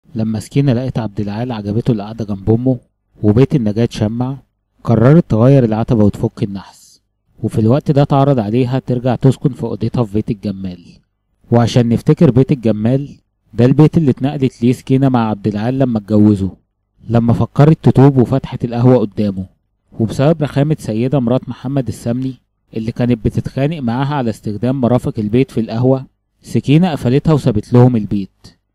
لما سكينة لقت عبد العال عجبته القعدة جنب أمه وبيت النجاة اتشمع، قررت تغير العتبة وتفك النحس. وفي الوقت ده اتعرض عليها ترجع تسكن في أوضتها في بيت الجمال. وعشان نفتكر بيت الجمال، ده البيت اللي اتنقلت ليه سكينة مع عبد العال لما اتجوزوا، لما فكرت تتوب وفتحت القهوة قدامه. وبسبب رخامة سيدة مرات محمد السمني اللي كانت بتتخانق معاها على استخدام مرافق البيت في القهوة، سكينة قفلتها وسابت لهم البيت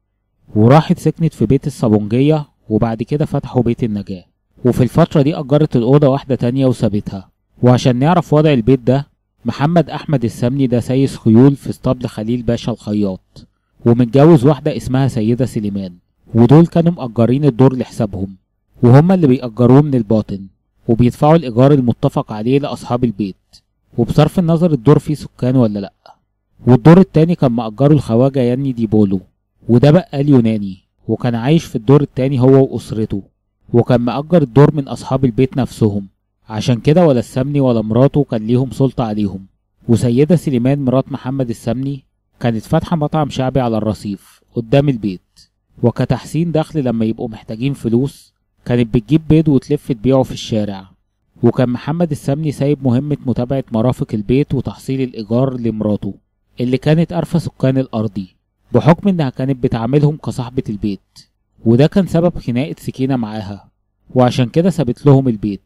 وراحت سكنت في بيت الصابونجية، وبعد كده فتحوا بيت النجاة. وفي الفترة دي أجرت الأوضة واحدة تانية وسابتها. وعشان نعرف وضع البيت ده، محمد أحمد السمني ده سايس خيول في اسطبل خليل باشا الخياط، ومتجوز واحدة اسمها سيدة سليمان، ودول كانوا مأجرين الدور لحسابهم، وهما اللي بيأجروه من الباطن وبيدفعوا الإيجار المتفق عليه لأصحاب البيت، وبصرف النظر الدور فيه سكان ولا لأ. والدور التاني كان مأجره الخواجة ياني ديبولو، وده بقال يوناني، وكان عايش في الدور التاني هو وأسرته، وكان مأجر الدور من أصحاب البيت نفسهم. عشان كده ولا السمني ولا مراته كان ليهم سلطة عليهم. وسيدة سليمان مرات محمد السمني كانت فاتحة مطعم شعبي على الرصيف قدام البيت، وكتحسين دخل لما يبقوا محتاجين فلوس كانت بتجيب بيض وتلف تبيعه في الشارع. وكان محمد السمني سايب مهمة متابعة مرافق البيت وتحصيل الإيجار لمراته اللي كانت قارفة سكان الأرضي، بحكم إنها كانت بتعاملهم كصاحبة البيت، وده كان سبب خناقة سكينة معاها. وعشان كده سابت لهم البيت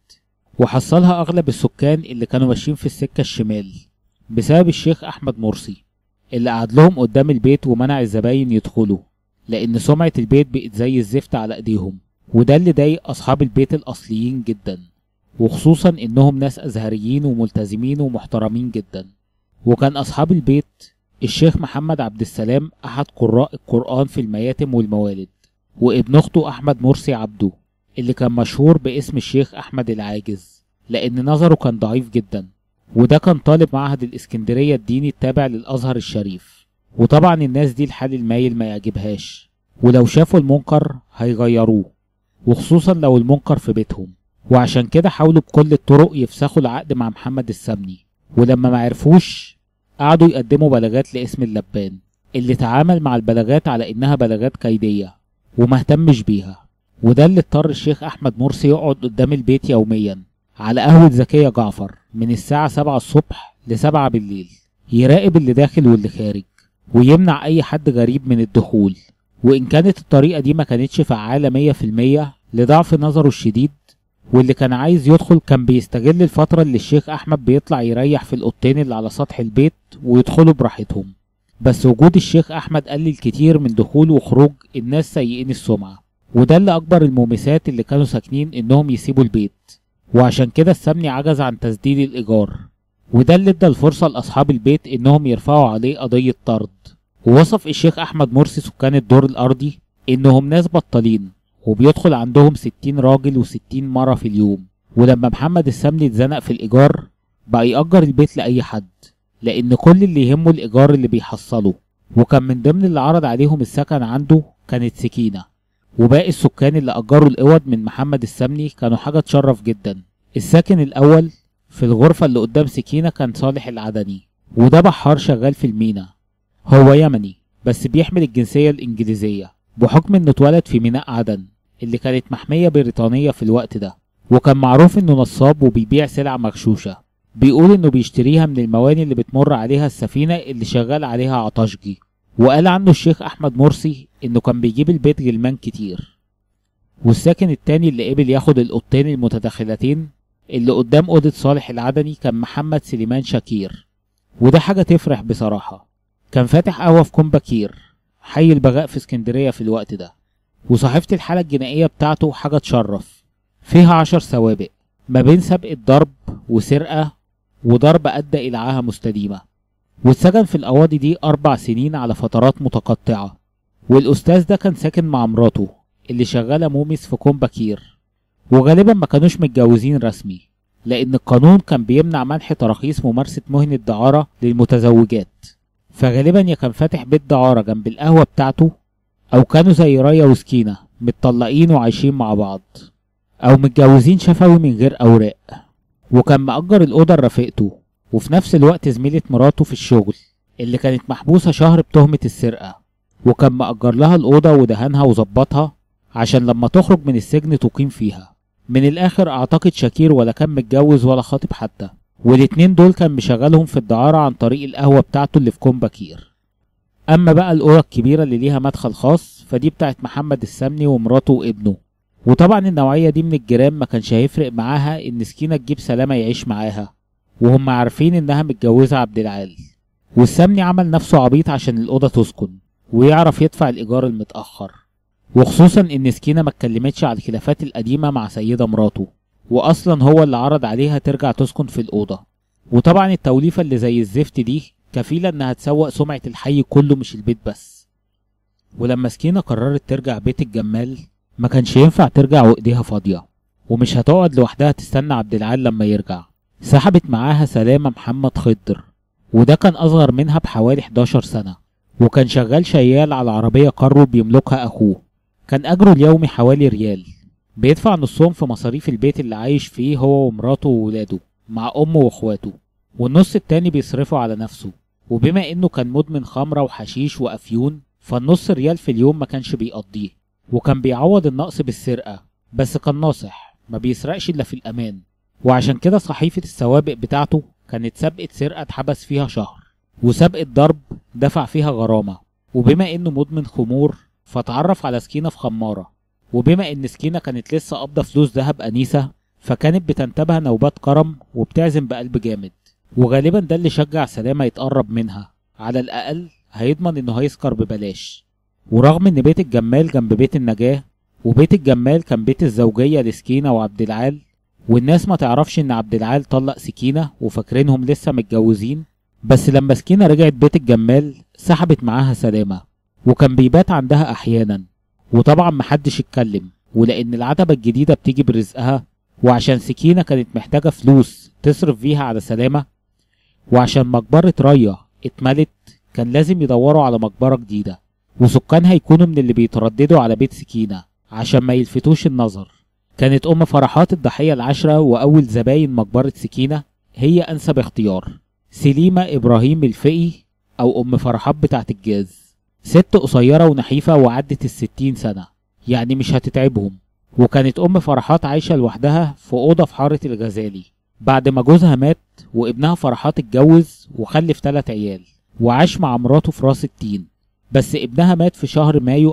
وحصلها أغلب السكان اللي كانوا ماشيين في السكة الشمال بسبب الشيخ أحمد مرسي اللي قعد لهم قدام البيت ومنع الزباين يدخلوا، لأن سمعة البيت بقت زي الزفت على إيديهم. وده اللي ضايق أصحاب البيت الأصليين جدا، وخصوصا إنهم ناس أزهريين وملتزمين ومحترمين جدا. وكان أصحاب البيت الشيخ محمد عبد السلام أحد قراء القرآن في المياتم والموالد، وابن أخته أحمد مرسي عبده اللي كان مشهور باسم الشيخ أحمد العاجز لأن نظره كان ضعيف جدا، وده كان طالب معهد الإسكندرية الديني التابع للأزهر الشريف. وطبعا الناس دي الحال المايل ما يعجبهاش، ولو شافوا المنكر هيغيروه، وخصوصا لو المنكر في بيتهم. وعشان كده حاولوا بكل الطرق يفسخوا العقد مع محمد السمني، ولما ما عرفوش قعدوا يقدموا بلاغات لاسم اللبان اللي تعامل مع البلاغات على إنها بلاغات كيدية وما اهتمش بيها. وده اللي اضطر الشيخ أحمد مرسي يقعد قدام البيت يوميا على قهوة زكية جعفر من الساعة 7 الصبح ل7 بالليل، يراقب اللي داخل واللي خارج ويمنع أي حد غريب من الدخول. وإن كانت الطريقة دي ما كانتش فعالة 100% لضعف نظره الشديد، واللي كان عايز يدخل كان بيستغل الفترة اللي الشيخ أحمد بيطلع يريح في الأوضتين اللي على سطح البيت ويدخلوا براحتهم. بس وجود الشيخ أحمد قلل كتير من دخول وخروج الناس سيئين السمعة، وده اللي أجبر المومسات اللي كانوا ساكنين إنهم يسيبوا البيت. وعشان كده السمني عجز عن تسديد الإيجار، وده اللي ادى الفرصة لأصحاب البيت إنهم يرفعوا عليه قضية طرد. ووصف الشيخ أحمد مرسي سكان الدور الأرضي إنهم ناس بطالين وبيدخل عندهم 60 راجل و60 مرة في اليوم. ولما محمد السمني اتزنق في الإيجار بقى يأجر البيت لأي حد، لأن كل اللي يهمه الإيجار اللي بيحصله. وكان من ضمن اللي عرض عليهم السكن عنده كانت سكينة، وباقي السكان اللي أجروا الأوض من محمد السمني كانوا حاجة تشرف جدا. الساكن الأول في الغرفة اللي قدام سكينة كان صالح العدني، وده بحار شغال في المينا. هو يمني بس بيحمل الجنسية الإنجليزية بحكم إنه اتولد في ميناء عدن اللي كانت محمية بريطانية في الوقت ده. وكان معروف إنه نصاب وبيبيع سلع مغشوشة، بيقول إنه بيشتريها من المواني اللي بتمر عليها السفينة اللي شغال عليها عطاشجي. وقال عنه الشيخ أحمد مرسي إنه كان بيجيب البيت غلمان كتير. والساكن التاني اللي قبل ياخد الأوضتين المتداخلتين اللي قدام أوضة صالح العدني كان محمد سليمان شاكير، وده حاجة تفرح بصراحة. كان فاتح قهوة في كومباكير حي البغاء في اسكندرية في الوقت ده، وصحيفة الحالة الجنائية بتاعته حاجة تشرف، فيها 10 سوابق ما بين سبقة ضرب وسرقة وضرب أدى إلى عاهة مستديمة. واتسجن في القواضي دي 4 سنين على فترات متقطعة. والأستاذ ده كان ساكن مع مراته اللي شغالة مومس في كومباكير، وغالبا ما كانوش متجوزين رسمي لأن القانون كان بيمنع منح تراخيص ممارسة مهنة دعارة للمتزوجات. فغالبا يا كان فاتح بيت دعارة جنب القهوة بتاعته، أو كانوا زي رايا وسكينة متطلقين وعايشين مع بعض، أو متجوزين شفوي من غير أوراق. وكان مأجر الأوضة لرفيقته وفي نفس الوقت زميلة مراته في الشغل اللي كانت محبوسة شهر بتهمة السرقة. وكان مأجر لها الأوضة ودهنها وظبطها عشان لما تخرج من السجن تقيم فيها. من الآخر أعتقد شاكير ولا كان متجوز ولا خاطب حتى، والاتنين دول كان مشغلهم في الدعارة عن طريق القهوة بتاعته اللي في كوم بكير. أما بقى الأوضة الكبيرة اللي ليها مدخل خاص فدي بتاعت محمد السمني ومراته وابنه. وطبعا النوعية دي من الجيران ما كانش هيفرق معاها إن سكينة تجيب سلامة يعيش معاها، وهم عارفين إنها متجوزة عبد العال. والسمني عمل نفسه عبيط عشان الأوضة تسكن ويعرف يدفع الإيجار المتأخر، وخصوصا إن سكينة ما اتكلمتش على الخلافات القديمة مع سيدة مراته، وأصلا هو اللي عرض عليها ترجع تسكن في الأوضة. وطبعا التوليفة اللي زي الزفت دي كفيلة إنها تسوق سمعة الحي كله مش البيت بس. ولما سكينة قررت ترجع بيت الجمال ما كانش ينفع ترجع وإيديها فاضية، ومش هتقعد لوحدها تستنى عبد العال لما يرجع. سحبت معاها سلامة محمد خضر، وده كان أصغر منها بحوالي 11 سنة، وكان شغال شيال على عربية كارو بيملكها أخوه. كان أجره اليومي حوالي ريال، بيدفع نصهم في مصاريف البيت اللي عايش فيه هو ومراته وولاده مع أمه وأخواته، والنص التاني بيصرفه على نفسه. وبما إنه كان مدمن خمرة وحشيش وأفيون فالنص ريال في اليوم ما كانش بيقضيه، وكان بيعوض النقص بالسرقة، بس كان ناصح ما بيسرقش إلا في الأمان. وعشان كده صحيفة السوابق بتاعته كانت سابقة سرقة اتحبس فيها شهر، وسابقة ضرب دفع فيها غرامة. وبما إنه مدمن خمور فتعرف على سكينة في خمارة، وبما إن سكينة كانت لسه قابضة فلوس ذهب أنيسة فكانت بتنتابها نوبات كرم وبتعزم بقلب جامد. وغالبا ده اللي شجع سلامة يتقرب منها، على الأقل هيضمن إنه هيسكر ببلاش. ورغم إن بيت الجمال جنب بيت النجاة، وبيت الجمال كان بيت الزوجية لسكينة وعبد العال، والناس ما تعرفش إن عبد العال طلق سكينة وفاكرينهم لسه متجوزين، بس لما سكينة رجعت بيت الجمال سحبت معاها سلامة، وكان بيبات عندها أحيانا. وطبعا محدش اتكلم، ولأن العتبة الجديدة بتيجي برزقها، وعشان سكينة كانت محتاجة فلوس تصرف فيها على سلامة، وعشان مقبرة ريا اتملت كان لازم يدوروا على مقبرة جديدة وسكانها يكونوا من اللي بيترددوا على بيت سكينة عشان ما يلفتوش النظر. كانت أم فرحات الضحية العاشرة وأول زباين مقبرة سكينة هي أنسب اختيار، سليمة إبراهيم الفقي أو أم فرحات بتاعت الجاز. ست قصيرة ونحيفة وعدت ال60 سنة، يعني مش هتتعبهم. وكانت أم فرحات عايشة لوحدها في أوضة في حارة الغزالي بعد ما جوزها مات، وابنها فرحات اتجوز وخلف 3 عيال وعاش مع مراته في راس التين. بس ابنها مات في شهر مايو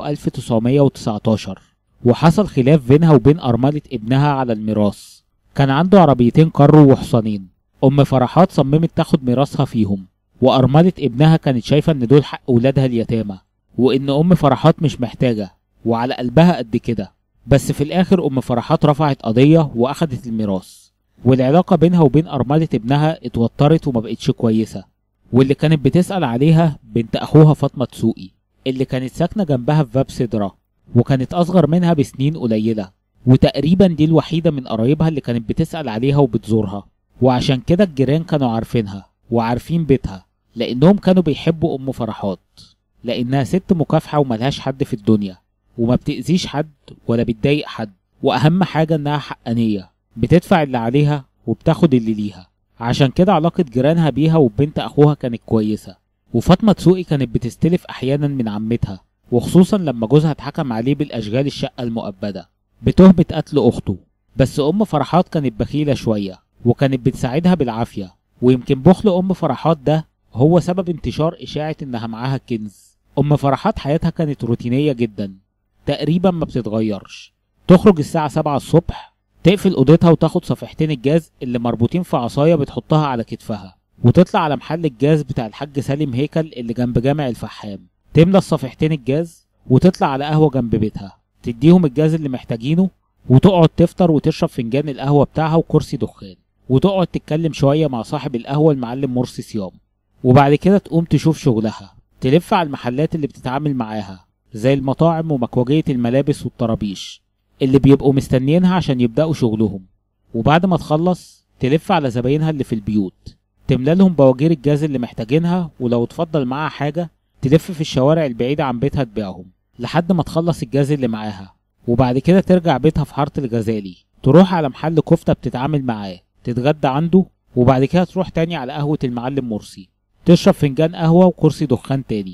1919، وحصل خلاف بينها وبين أرملة ابنها على الميراث. كان عنده عربيتين كارو وحصانين، أم فرحات صممت تاخد ميراثها فيهم، وأرملة ابنها كانت شايفة إن دول حق ولادها اليتامى، وإن أم فرحات مش محتاجة وعلى قلبها قد كده. بس في الآخر أم فرحات رفعت قضية وأخدت الميراث، والعلاقة بينها وبين أرملة ابنها اتوترت وما بقتش كويسة. واللي كانت بتسأل عليها بنت أخوها فاطمة دسوقي اللي كانت ساكنة جنبها في باب صدرة، وكانت أصغر منها بسنين قليلة، وتقريبا دي الوحيدة من قرايبها اللي كانت بتسأل عليها وبتزورها. وعشان كده الجيران كانوا عارفينها وعارفين بيتها، لأنهم كانوا بيحبوا أم فرحات، لأنها ست مكافحة وملهاش حد في الدنيا، وما بتأذيش حد ولا بتضايق حد، وأهم حاجة إنها حقانية، بتدفع اللي عليها وبتاخد اللي ليها. عشان كده علاقة جيرانها بيها وبنت أخوها كانت كويسة. وفاطمة دسوقي كانت بتستلف أحيانا من عمتها، وخصوصا لما جوزها اتحكم عليه بالأشغال الشقة المؤبدة بتهمة قتل أخته. بس أم فرحات كانت بخيلة شوية وكانت بتساعدها بالعافية، ويمكن بخل أم فرحات ده هو سبب انتشار إشاعة إنها معاها كنز. أم فرحات حياتها كانت روتينية جدا، تقريبا ما بتتغيرش. تخرج الساعة 7 الصبح، تقفل أوضتها وتاخد صفيحتين الجاز اللي مربوطين في عصاية بتحطها على كتفها، وتطلع على محل الجاز بتاع الحاج سالم هيكل اللي جنب جامع الفحام، تملى الصفيحتين الجاز وتطلع على قهوة جنب بيتها تديهم الجاز اللي محتاجينه، وتقعد تفطر وتشرب فنجان القهوة بتاعها وكرسي دخان، وتقعد تتكلم شوية مع صاحب القهوة المعلم مرسي صيام. وبعد كده تقوم تشوف شغلها، تلف على المحلات اللي بتتعامل معاها زي المطاعم ومكوجية الملابس والطرابيش اللي بيبقوا مستنيينها عشان يبدأوا شغلهم. وبعد ما تخلص تلف على زباينها اللي في البيوت، تملى لهم بواجير الجاز اللي محتاجينها، ولو تفضل معاها حاجة تلف في الشوارع البعيدة عن بيتها تبيعهم لحد ما تخلص الجاز اللي معاها. وبعد كده ترجع بيتها في حارة الغزالي، تروح على محل كفتة بتتعامل معاه، تتغدى عنده، وبعد كده تروح تاني على قهوة المعلم مرسي، تشرب فنجان قهوة وكرسي دخان تاني،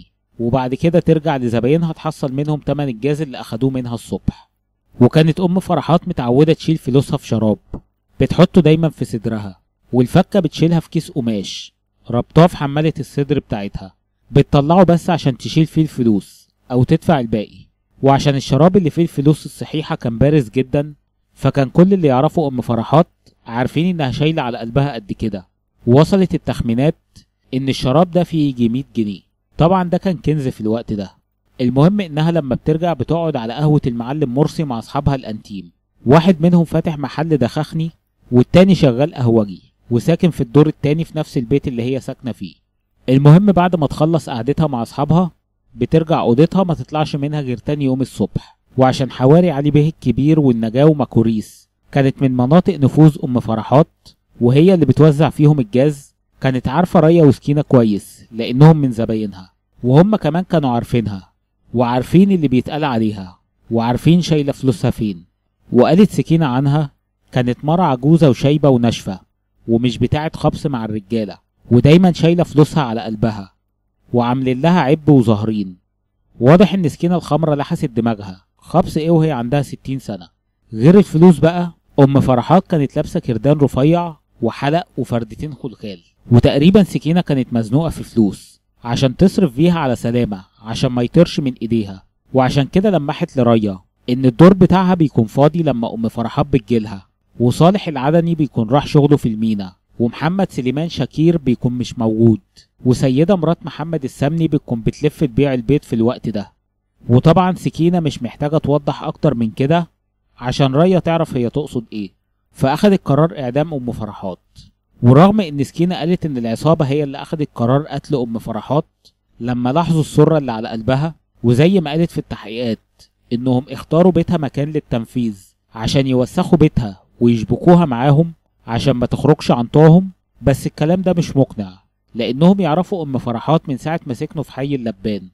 وبعد كده ترجع لزباينها تحصل منهم تمن الجاز اللي اخدوه منها الصبح. وكانت ام فرحات متعودة تشيل فلوسها في شراب بتحطه دايما في صدرها، والفكة بتشيلها في كيس قماش ربطاه في حمالة الصدر بتاعتها، بتطلعه بس عشان تشيل فيه الفلوس او تدفع الباقي. وعشان الشراب اللي فيه الفلوس الصحيحة كان بارز جدا، فكان كل اللي يعرفوا ام فرحات عارفين انها شايلة على قلبها قد كده. ووصلت التخمينات ان الشراب ده فيه يجي 100 جنيه. طبعا ده كان كنز في الوقت ده. المهم انها لما بترجع بتقعد على قهوة المعلم مرسي مع اصحابها الانتيم، واحد منهم فاتح محل دخخني والتاني شغال قهوجي وساكن في الدور التاني في نفس البيت اللي هي ساكنة فيه. المهم بعد ما تخلص قعدتها مع اصحابها بترجع اوضتها ما تطلعش منها غير تاني يوم الصبح. وعشان حواري علي بيه الكبير والنجاة ومكوريس كانت من مناطق نفوذ ام فرحات وهي اللي بتوزع فيهم الجاز، كانت عارفة ريا وسكينة كويس لانهم من زباينها، وهم كمان كانوا عارفينها وعارفين اللي بيتقال عليها وعارفين شايلة فلوسها فين. وقالت سكينة عنها كانت مرة عجوزة وشايبة وناشفة ومش بتاعة خبص مع الرجالة، ودايما شايلة فلوسها على قلبها وعاملين لها عب وظاهرين. واضح ان سكينة الخمرة لحست دماغها، خبص ايه وهي عندها 60 سنة. غير الفلوس بقى، ام فرحات كانت لابسة كردان رفيع وحلق وفردتين خلخال، وتقريبا سكينة كانت مزنوقة في فلوس عشان تصرف بيها على سلامة عشان ما يطيرش من ايديها. وعشان كده لمحت لريا ان الدور بتاعها بيكون فاضي لما ام فرحات بتجيلها، وصالح العدني بيكون راح شغله في المينا، ومحمد سليمان شاكير بيكون مش موجود، وسيدة مرات محمد السمني بتكون بتلف تبيع البيت في الوقت ده. وطبعا سكينة مش محتاجة توضح اكتر من كده عشان ريا تعرف هي تقصد ايه، فاخدت قرار اعدام ام فرحات. ورغم ان سكينة قالت ان العصابة هي اللي اخدت قرار قتل ام فرحات لما لاحظوا السرة اللي على قلبها، وزي ما قالت في التحقيقات انهم اختاروا بيتها مكان للتنفيذ عشان يوسخوا بيتها ويشبكوها معاهم عشان ما تخرجش عن طوعهم. بس الكلام ده مش مقنع لانهم يعرفوا ام فرحات من ساعة ما سكنوا في حي اللبان،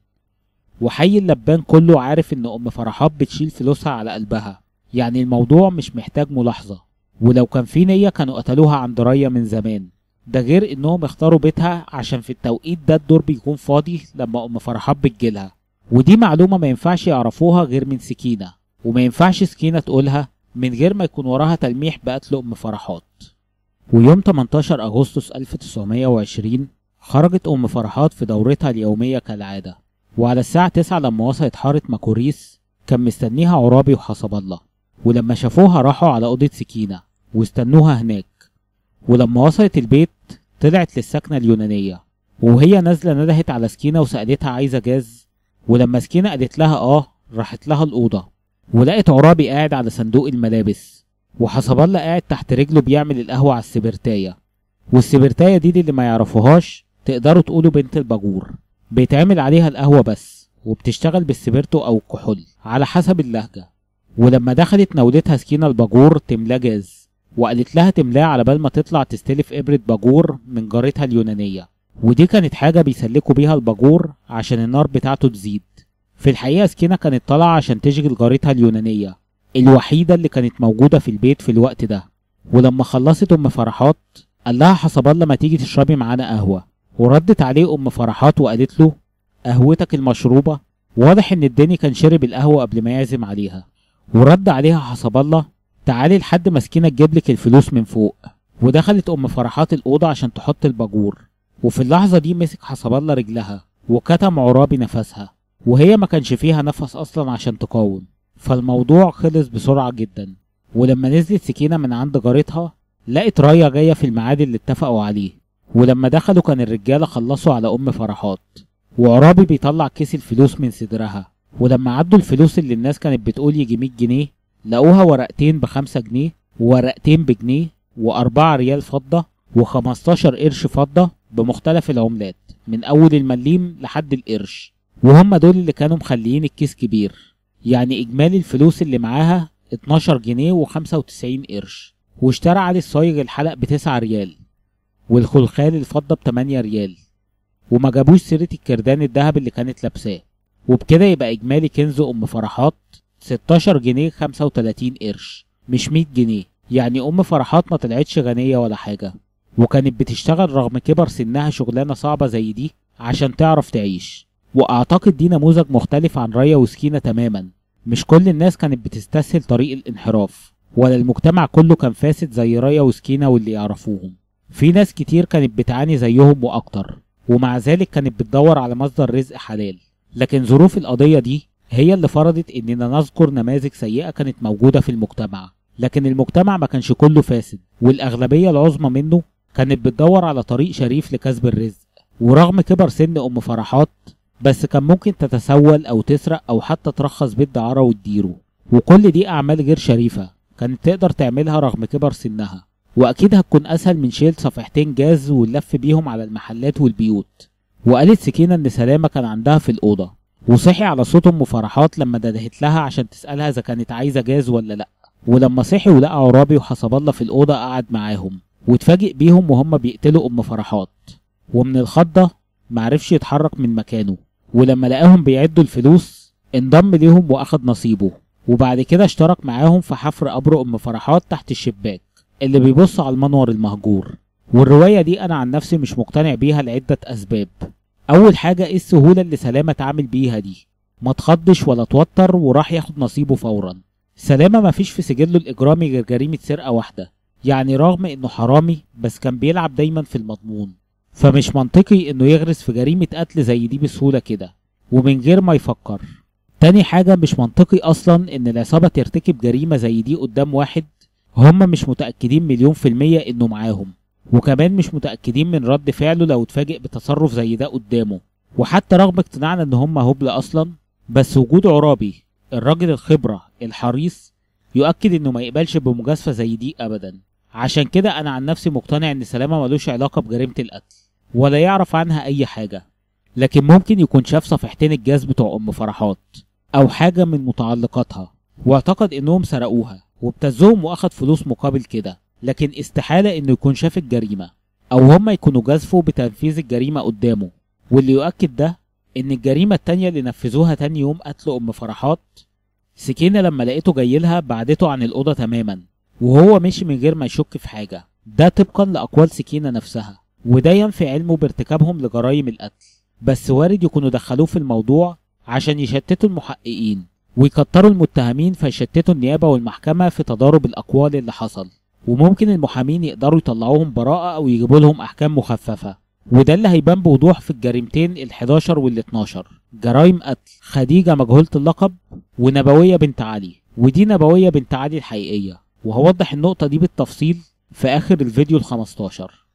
وحي اللبان كله عارف ان ام فرحات بتشيل فلوسها على قلبها، يعني الموضوع مش محتاج ملاحظة. ولو كان في نية كانوا قتلوها عند ريا من زمان. ده غير انهم اختاروا بيتها عشان في التوقيت ده الدور بيكون فاضي لما ام فرحات بتجيلها، ودي معلومة ما ينفعش يعرفوها غير من سكينة، وما ينفعش سكينة تقولها من غير ما يكون وراها تلميح بقتل ام فرحات. ويوم 18 اغسطس 1920 خرجت ام فرحات في دورتها اليومية كالعادة، وعلى الساعة 9 لما وصلت حارة مكوريس كان مستنيها عرابي وحسب الله، ولما شافوها راحوا على أوضة سكينة واستنوها هناك. ولما وصلت البيت طلعت للسكنة اليونانية، وهي نازلة ندهت على سكينة وسألتها عايزة جاز، ولما سكينة قالت لها راحت لها الأوضة ولقت عرابي قاعد على صندوق الملابس، وحسب الله قاعد تحت رجله بيعمل القهوة على السبرتاية. والسبرتاية دي اللي ما يعرفوهاش تقدروا تقولوا بنت الباجور، بيتعمل عليها القهوة بس وبتشتغل بالسبرتو أو الكحول على حسب اللهجة. ولما دخلت ناولتها سكينة الباجور تملاه جاز، وقالت لها تملاه على بال ما تطلع تستلف إبرة باجور من جارتها اليونانية، ودي كانت حاجة بيسلكوا بيها الباجور عشان النار بتاعته تزيد. في الحقيقة سكينة كانت طالعة عشان تشغل جارتها اليونانية الوحيدة اللي كانت موجودة في البيت في الوقت ده. ولما خلصت ام فرحات قال لها حسب الله ما تيجي تشربي معانا قهوة، وردت عليه ام فرحات وقالت له قهوتك المشروبة. واضح ان الدني كان شرب القهوة قبل ما يعزم عليها. ورد عليها حسب الله تعالي لحد ما سكينة تجيبلك الفلوس من فوق. ودخلت ام فرحات الأوضة عشان تحط الباجور، وفي اللحظة دي مسك حسب الله رجلها وكتم عرابي نفسها، وهي ما كانش فيها نفس اصلا عشان تقاوم. فالموضوع خلص بسرعة جدا. ولما نزلت سكينة من عند جارتها لقت ريا جاية في الميعاد اللي اتفقوا عليه. ولما دخلوا كان الرجالة خلصوا على ام فرحات، وعرابي بيطلع كيس الفلوس من صدرها. ولما عدوا الفلوس اللي الناس كانت بتقول يجي 100 جنيه لقوها ورقتين ب5 جنيه وورقتين بجنيه و4 ريال فضة و15 قرش فضة بمختلف العملات من اول المليم لحد القرش، وهم دول اللي كانوا مخليين الكيس كبير. يعني اجمالي الفلوس اللي معاها 12 جنيه و95 قرش. واشترى علي الصايغ الحلق ب9 ريال والخلخال الفضة ب8 ريال، وما جابوش سيرة الكردان الذهب اللي كانت لابساه. وبكده يبقى اجمالي كنز ام فرحات 16 جنيه 35 قرش مش 100 جنيه. يعني ام فرحات ما طلعتش غنية ولا حاجة، وكانت بتشتغل رغم كبر سنها شغلانة صعبة زي دي عشان تعرف تعيش. واعتقد دي نموذج مختلف عن ريا وسكينة تماما. مش كل الناس كانت بتستسهل طريق الانحراف، ولا المجتمع كله كان فاسد زي ريا وسكينة واللي يعرفوهم. في ناس كتير كانت بتعاني زيهم واكتر، ومع ذلك كانت بتدور على مصدر رزق حلال. لكن ظروف القضية دي هي اللي فرضت اننا نذكر نماذج سيئة كانت موجودة في المجتمع. لكن المجتمع ما كانش كله فاسد، والاغلبية العظمى منه كانت بتدور على طريق شريف لكسب الرزق. ورغم كبر سن ام فرحات، بس كان ممكن تتسول او تسرق او حتى ترخص بيت دعارة وتديره، وكل دي اعمال غير شريفة كانت تقدر تعملها رغم كبر سنها. واكيد هتكون اسهل من شيل صفيحتين جاز واللف بيهم على المحلات والبيوت. وقالت سكينة ان سلامة كان عندها في الاوضة، وصحي على صوت ام فرحات لما دهت لها عشان تسألها اذا كانت عايزة جاز ولا لا. ولما صحي ولقى عرابي وحسب الله في الاوضة قعد معاهم، واتفاجئ بيهم وهم بيقتلوا ام فرحات. ومن الخضة معرفش يتحرك من مكانه، ولما لقاهم بيعدوا الفلوس انضم ليهم واخد نصيبه. وبعد كده اشترك معاهم في حفر قبر ام فرحات تحت الشباك اللي بيبص على المنور المهجور. والرواية دي انا عن نفسي مش مقتنع بيها لعدة اسباب. اول حاجة، ايه السهولة اللي سلامة اتعامل بيها دي؟ ما تخضش ولا توتر وراح ياخد نصيبه فورا. سلامة مفيش في سجله الاجرامي غير جريمة سرقة واحدة، يعني رغم انه حرامي بس كان بيلعب دايما في المضمون. فمش منطقي انه يغرس في جريمة قتل زي دي بسهولة كده ومن غير ما يفكر. تاني حاجة، مش منطقي اصلا ان العصابة ترتكب جريمة زي دي قدام واحد هم مش متأكدين 100% انه معاهم، وكمان مش متأكدين من رد فعله لو اتفاجئ بتصرف زي ده قدامه. وحتى رغم اقتناعنا ان هم هبل اصلا، بس وجود عرابي الراجل الخبرة الحريص يؤكد انه ما يقبلش بمجازفة زي دي ابدا. عشان كده انا عن نفسي مقتنع ان سلامة ملوش علاقة بجريمة القتل ولا يعرف عنها اي حاجة. لكن ممكن يكون شاف صفيحتين الجاز بتوع ام فرحات او حاجة من متعلقاتها واعتقد انهم سرقوها وابتزهم واخد فلوس مقابل كده. لكن استحالة انه يكون شاف الجريمة او هم يكونوا جازفوا بتنفيذ الجريمة قدامه. واللي يؤكد ده ان الجريمة التانية اللي نفذوها تاني يوم قتل ام فرحات، سكينة لما لقيته جايلها بعدته عن الأوضة تماما وهو مشي من غير ما يشك في حاجة. ده طبقا لأقوال سكينة نفسها، وده ينفي علمه بارتكابهم لجرائم القتل. بس وارد يكونوا دخلوه في الموضوع عشان يشتتوا المحققين ويكتروا المتهمين، فيشتتوا النيابة والمحكمة في تضارب الأقوال اللي حصل. وممكن المحامين يقدروا يطلعوهم براءة أو يجيبوا لهم أحكام مخففة. وده اللي هيبان بوضوح في الجريمتين ال11 وال12، جرائم قتل خديجة مجهولة اللقب ونبوية بنت علي. ودي نبوية بنت علي الحقيقية، وهوضح النقطة دي بالتفصيل في آخر الفيديو ال15.